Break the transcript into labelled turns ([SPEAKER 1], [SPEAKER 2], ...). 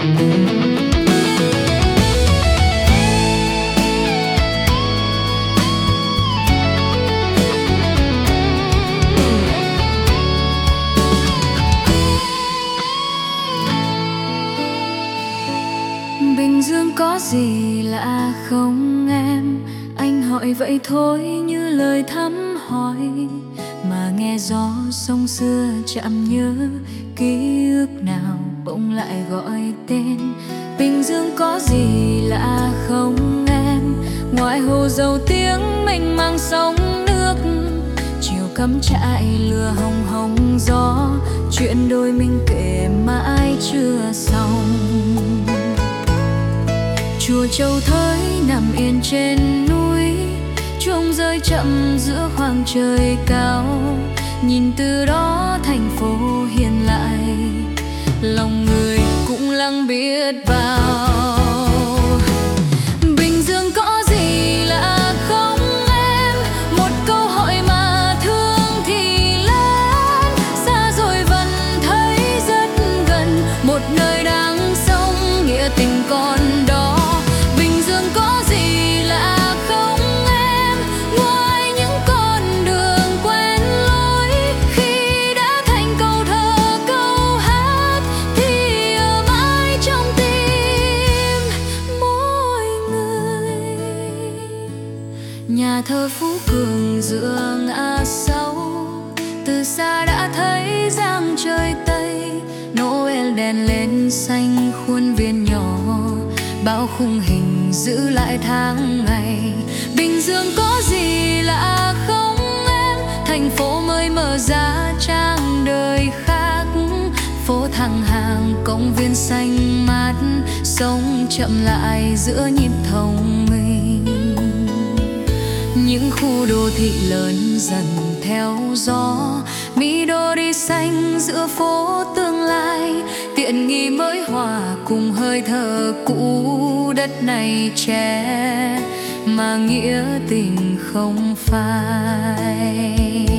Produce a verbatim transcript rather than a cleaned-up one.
[SPEAKER 1] Bình Dương có gì lạ không em? Anh hỏi vậy thôi như lời thăm hỏi, mà nghe gió sông xưa chạm nhớ ký ức nào bỗng lại gọi tên. Bình Dương có gì lạ không em? Ngoài hồ dầu tiếng mênh mang sông nước, chiều cắm trại lửa hồng hồng gió, chuyện đôi mình kể mãi chưa xong. Chùa Châu Thới nằm yên trên núi, chuông rơi chậm giữa khoảng trời cao. Nhìn từ đó thành phố hiền lại, lòng người cũng lặng biết bao. Bình Dương có gì lạ không em? Một câu hỏi mà thương thì lớn, xa rồi vẫn thấy rất gần, một nơi đang sống nghĩa tình còn đó. Nhà thờ Phú Cường giữa ngã sáu, từ xa đã thấy giang trời Tây. Noel đèn lên xanh khuôn viên nhỏ, bao khung hình giữ lại tháng ngày. Bình Dương có gì lạ không em? Thành phố mới mở ra trang đời khác, phố thẳng hàng công viên xanh mát, sống chậm lại giữa nhịp thông minh. Những khu đô thị lớn dần theo gió, Mỹ Đô đi xanh giữa phố tương lai. Tiện nghi mới hòa cùng hơi thở cũ, đất này trẻ mà nghĩa tình không phai.